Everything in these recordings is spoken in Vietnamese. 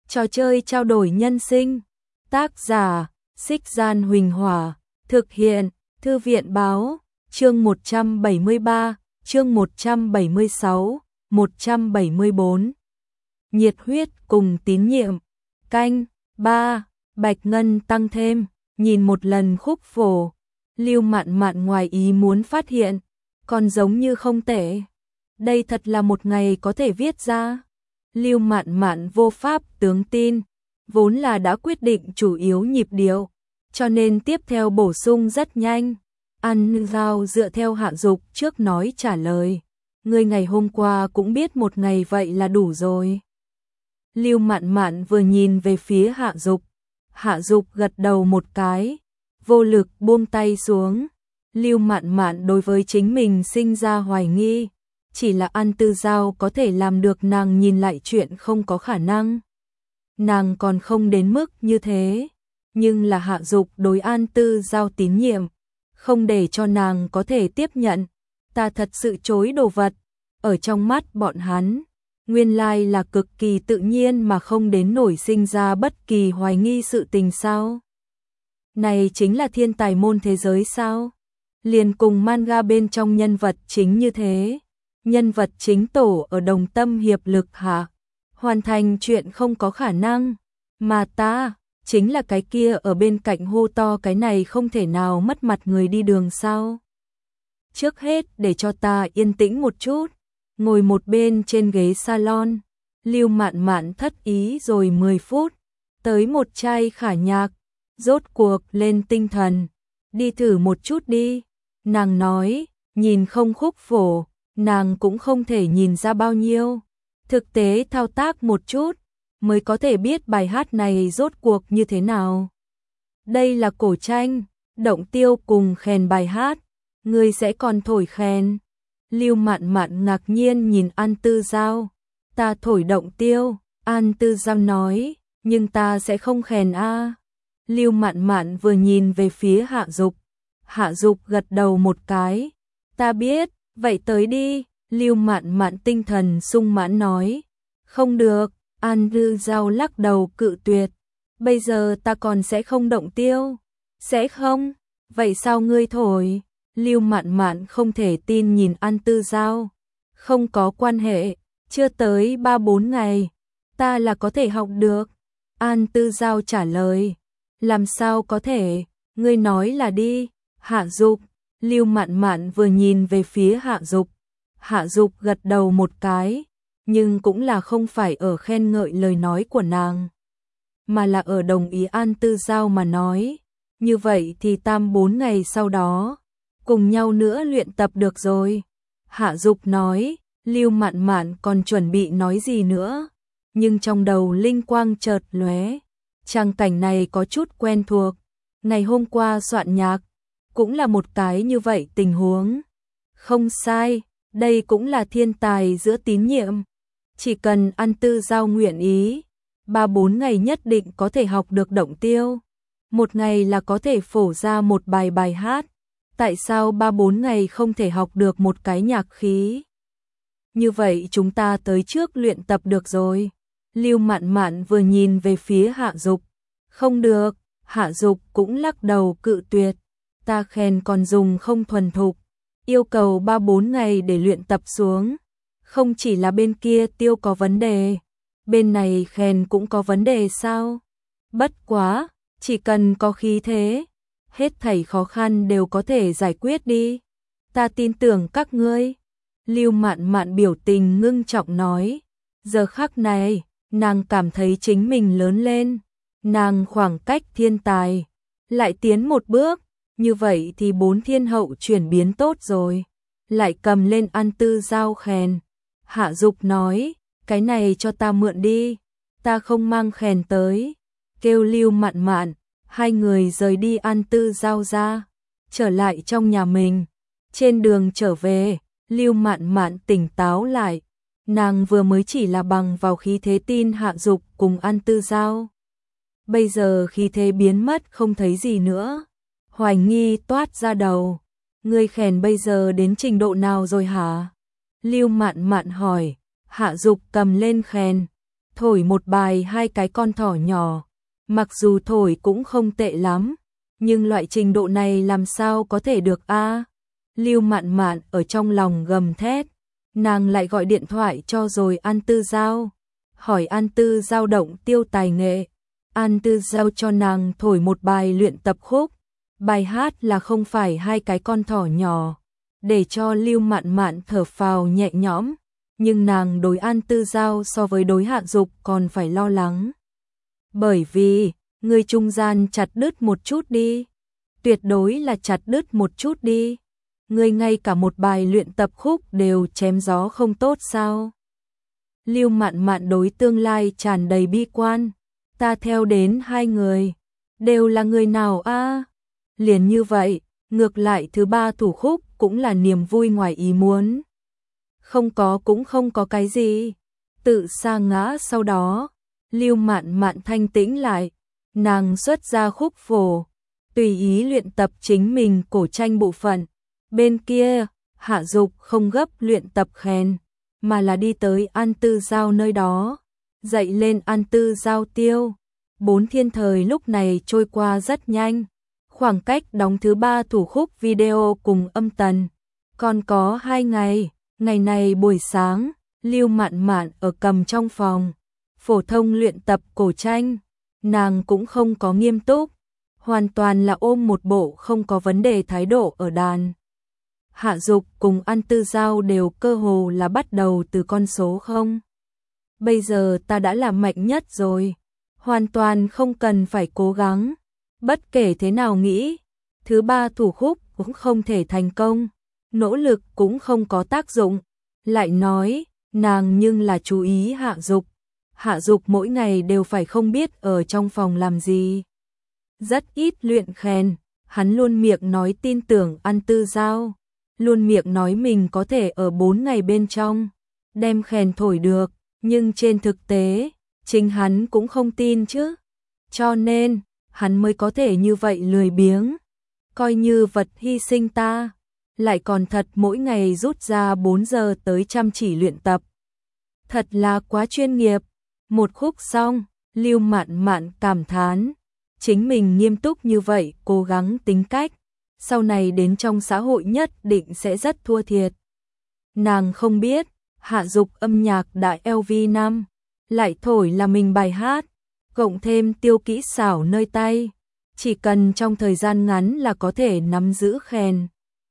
Trò chơi trao đổi nhân sinh. Tác giả, Xích Gian Huỳnh Hỏa. Thực hiện, Thư viện Báo. Chương 173, chương 176, 174. Nhiệt huyết cùng tín nhiệm. Canh 3. Bạch ngân tăng thêm. Nhìn một lần khúc phổ, Lưu Mạn Mạn ngoài ý muốn phát hiện, còn giống như không tệ. Đây thật là một ngày có thể viết ra. Lưu Mạn Mạn vô pháp tướng tin, vốn là đã quyết định chủ yếu nhịp điệu, cho nên tiếp theo bổ sung rất nhanh. Ăn Giao dựa theo Hạ Dục trước nói trả lời, người ngày hôm qua cũng biết một ngày vậy là đủ rồi. Lưu Mạn Mạn vừa nhìn về phía Hạ Dục gật đầu một cái, vô lực buông tay xuống. Lưu Mạn Mạn đối với chính mình sinh ra hoài nghi, chỉ là An Tư Giao có thể làm được, nàng nhìn lại chuyện không có khả năng. Nàng còn không đến mức như thế, nhưng là Hạ Dục đối An Tư Giao tín nhiệm, không để cho nàng có thể tiếp nhận. Ta thật sự chối đồ vật, ở trong mắt bọn hắn, nguyên lai là cực kỳ tự nhiên mà không đến nổi sinh ra bất kỳ hoài nghi sự tình sao. Này chính là thiên tài môn thế giới sao? Liền cùng manga bên trong nhân vật chính như thế. Nhân vật chính tổ ở đồng tâm hiệp lực hạ, hoàn thành chuyện không có khả năng. Mà ta, chính là cái kia ở bên cạnh hô to cái này không thể nào mất mặt người đi đường sao. Trước hết để cho ta yên tĩnh một chút. Ngồi một bên trên ghế salon, Lưu Mạn Mạn thất ý rồi 10 phút, tới một chai khả nhạc, rốt cuộc lên tinh thần, đi thử một chút đi. Nàng nói, nhìn không khúc phổ, nàng cũng không thể nhìn ra bao nhiêu, thực tế thao tác một chút, mới có thể biết bài hát này rốt cuộc như thế nào. Đây là cổ tranh, động tiêu cùng khen bài hát, ngươi sẽ còn thổi khen. Lưu Mạn Mạn ngạc nhiên nhìn An Tư Giao. Ta thổi động tiêu, An Tư Giao nói, nhưng ta sẽ không khen a. Lưu Mạn Mạn vừa nhìn về phía Hạ Dục gật đầu một cái. Ta biết, vậy tới đi. Lưu Mạn Mạn tinh thần sung mãn nói. Không được, An Tư Giao lắc đầu cự tuyệt. Bây giờ ta còn sẽ không động tiêu. Sẽ không? Vậy sao ngươi thổi? Lưu Mạn Mạn không thể tin nhìn An Tư Giao. Không có quan hệ, chưa tới 3-4 ngày, ta là có thể học được. An Tư Giao trả lời. Làm sao có thể, ngươi nói là đi. Hạ Dục. Lưu Mạn Mạn vừa nhìn về phía Hạ Dục gật đầu một cái, nhưng cũng là không phải ở khen ngợi lời nói của nàng, mà là ở đồng ý An Tư Giao mà nói. Như vậy thì 3-4 ngày sau đó cùng nhau nữa luyện tập được rồi. Hạ Dục nói. Lưu Mạn Mạn còn chuẩn bị nói gì nữa, nhưng trong đầu linh quang chợt lóe. Trang cảnh này có chút quen thuộc. Ngày hôm qua soạn nhạc, cũng là một cái như vậy tình huống. Không sai, đây cũng là thiên tài giữa tín nhiệm. Chỉ cần An Tư Giao nguyện ý, 3-4 ngày nhất định có thể học được động tiêu. Một ngày là có thể phổ ra một bài hát. Tại sao 3-4 ngày không thể học được một cái nhạc khí? Như vậy chúng ta tới trước luyện tập được rồi. Lưu Mạn Mạn vừa nhìn về phía Hạ Dục. Không được, Hạ Dục cũng lắc đầu cự tuyệt. Ta khen còn dùng không thuần thục, yêu cầu 3-4 ngày để luyện tập xuống. Không chỉ là bên kia tiêu có vấn đề, bên này khen cũng có vấn đề sao? Bất quá, chỉ cần có khí thế, hết thảy khó khăn đều có thể giải quyết đi. Ta tin tưởng các ngươi. Lưu Mạn Mạn biểu tình ngưng trọng nói. Giờ khắc này, nàng cảm thấy chính mình lớn lên. Nàng khoảng cách thiên tài lại tiến một bước. Như vậy thì 4 thiên hậu chuyển biến tốt rồi. Lại cầm lên An Tư Giao khen. Hạ Dục nói, cái này cho ta mượn đi. Ta không mang khen tới. Kêu Lưu Mạn Mạn. Hai người rời đi An Tư Giao ra, trở lại trong nhà mình. Trên đường trở về, Lưu Mạn Mạn tỉnh táo lại. Nàng vừa mới chỉ là bằng vào khí thế tin Hạ Dục cùng An Tư Giao. Bây giờ khí thế biến mất không thấy gì nữa. Hoài nghi toát ra đầu. Ngươi khen bây giờ đến trình độ nào rồi hả? Lưu Mạn Mạn hỏi. Hạ Dục cầm lên khen. thổi một bài hai cái con thỏ nhỏ. Mặc dù thổi cũng không tệ lắm, nhưng loại trình độ này làm sao có thể được a? Lưu Mạn Mạn ở trong lòng gầm thét, nàng lại gọi điện thoại cho rồi An Tư Giao, hỏi An Tư Giao động tiêu tài nghệ. An Tư Giao cho nàng thổi một bài luyện tập khúc, bài hát là không phải hai cái con thỏ nhỏ, để cho Lưu Mạn Mạn thở phào nhẹ nhõm, nhưng nàng đối An Tư Giao so với đối Hạ Dục còn phải lo lắng. Bởi vì, người trung gian chặt đứt một chút đi, tuyệt đối là chặt đứt một chút đi. Người ngay cả một bài luyện tập khúc đều chém gió không tốt sao? Lưu Mạn Mạn đối tương lai tràn đầy bi quan. Ta theo đến hai người, đều là người nào a? Liền như vậy, ngược lại thứ ba thủ khúc cũng là niềm vui ngoài ý muốn. Không có cũng không có cái gì. Tự sa ngã sau đó, Lưu Mạn Mạn thanh tĩnh lại, nàng xuất ra khúc phổ, tùy ý luyện tập chính mình cổ tranh bộ phận. Bên kia, Hạ Dục không gấp luyện tập khen, mà là đi tới An Tư Giao nơi đó, dạy lên An Tư Giao tiêu. 4 thiên thời lúc này trôi qua rất nhanh, khoảng cách đóng thứ ba thủ khúc video cùng âm tần còn có 2 ngày. Ngày này buổi sáng, Lưu Mạn Mạn ở cầm trong phòng phổ thông luyện tập cổ tranh, nàng cũng không có nghiêm túc, hoàn toàn là ôm một bộ không có vấn đề thái độ ở đàn. Hạ Dục cùng An Tư Giao đều cơ hồ là bắt đầu từ con số 0. Bây giờ ta đã là mạnh nhất rồi, hoàn toàn không cần phải cố gắng, bất kể thế nào nghĩ, thứ ba thủ khúc cũng không thể thành công, nỗ lực cũng không có tác dụng. Lại nói, nàng nhưng là chú ý Hạ Dục. Hạ Dục mỗi ngày đều phải không biết ở trong phòng làm gì. Rất ít luyện khen, hắn luôn miệng nói tin tưởng An Tư Giao, luôn miệng nói mình có thể ở 4 ngày bên trong đem khen thổi được, nhưng trên thực tế, chính hắn cũng không tin chứ. Cho nên, hắn mới có thể như vậy lười biếng, coi như vật hy sinh ta, lại còn thật mỗi ngày rút ra 4 giờ tới chăm chỉ luyện tập. Thật là quá chuyên nghiệp. Một khúc xong, Lưu Mạn Mạn cảm thán, chính mình nghiêm túc như vậy, cố gắng tính cách, sau này đến trong xã hội nhất định sẽ rất thua thiệt. Nàng không biết, Hạ Dục âm nhạc đại LV5, lại thổi là mình bài hát, cộng thêm tiêu kỹ xảo nơi tay, chỉ cần trong thời gian ngắn là có thể nắm giữ khen.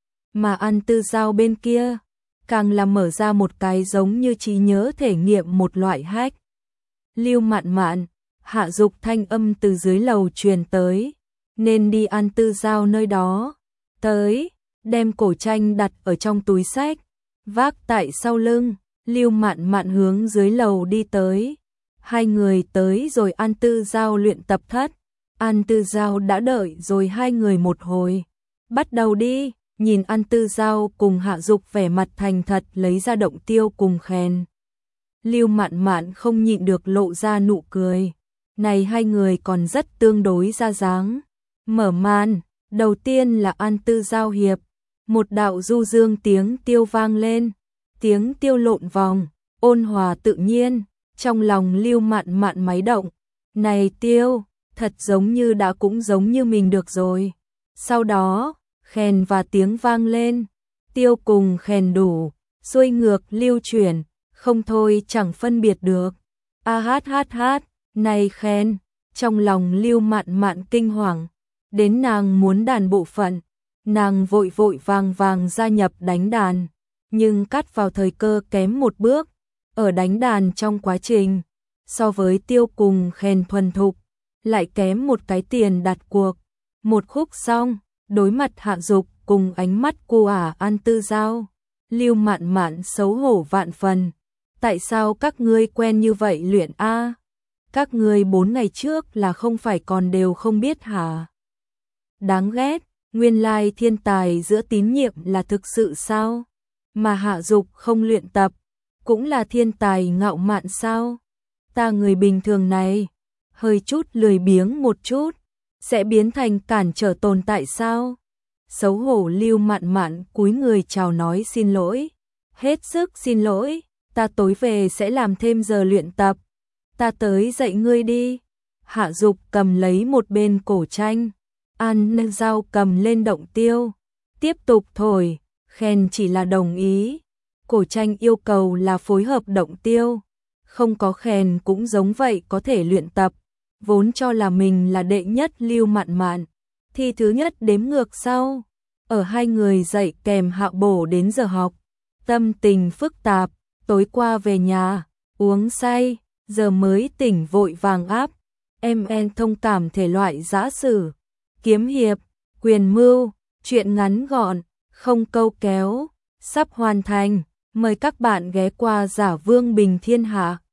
Mà An Tư Giao bên kia, càng là mở ra một cái giống như trí nhớ thể nghiệm một loại hack. Lưu Mạn Mạn, Hạ Dục thanh âm từ dưới lầu truyền tới, nên đi An Tư Giao nơi đó. Tới, đem cổ tranh đặt ở trong túi xách, vác tại sau lưng, Lưu Mạn Mạn hướng dưới lầu đi tới. Hai người tới rồi An Tư Giao luyện tập thất. An Tư Giao đã đợi rồi hai người một hồi. Bắt đầu đi, nhìn An Tư Giao cùng Hạ Dục vẻ mặt thành thật lấy ra động tiêu cùng khen. Lưu Mạn Mạn không nhịn được lộ ra nụ cười. Này hai người còn rất tương đối ra dáng. Mở màn, đầu tiên là An Tư Giao hiệp. Một đạo du dương tiếng tiêu vang lên. Tiếng tiêu lộn vòng, ôn hòa tự nhiên. Trong lòng Lưu Mạn Mạn máy động. Này tiêu, thật giống như đã cũng giống như mình được rồi. Sau đó, khen và tiếng vang lên. Tiêu cùng khen đủ, xuôi ngược lưu chuyển, không thôi chẳng phân biệt được. A hát hát hát, này khen, trong lòng Lưu Mạn Mạn kinh hoàng. Đến nàng muốn đàn bộ phận, nàng vội vội vàng vàng gia nhập đánh đàn, nhưng cắt vào thời cơ kém một bước. Ở đánh đàn trong quá trình, so với tiêu cùng khen thuần thục, lại kém một cái tiền đặt cuộc. Một khúc xong, đối mặt Hạ Dục cùng ánh mắt của An Tư Giao, Lưu Mạn Mạn xấu hổ vạn phần. Tại sao các ngươi quen như vậy luyện a? Các ngươi 4 ngày trước là không phải còn đều không biết hả? Đáng ghét, nguyên lai thiên tài giữa tín nhiệm là thực sự sao? Mà Hạ Dục không luyện tập, cũng là thiên tài ngạo mạn sao? Ta người bình thường này, hơi chút lười biếng một chút, sẽ biến thành cản trở tồn tại sao? Xấu hổ Lưu Mạn Mạn cúi người chào nói xin lỗi. Hết sức xin lỗi, ta tối về sẽ làm thêm giờ luyện tập. ta tới dạy ngươi đi. Hạ Dục cầm lấy một bên cổ tranh, An Giao cầm lên động tiêu, tiếp tục thổi, khen chỉ là đồng ý. Cổ tranh yêu cầu là phối hợp động tiêu, không có khen cũng giống vậy có thể luyện tập, vốn cho là mình là đệ nhất Lưu Mạn Mạn, thi thứ nhất đếm ngược sau. Ở hai người dạy kèm Hạ Bổ đến giờ học, tâm tình phức tạp, tối qua về nhà, uống say, giờ mới tỉnh vội vàng áp. En thông cảm thể loại giã sử, kiếm hiệp, quyền mưu, truyện ngắn gọn, không câu kéo, sắp hoàn thành. Mời các bạn ghé qua Giả Vương Bình Thiên Hạ.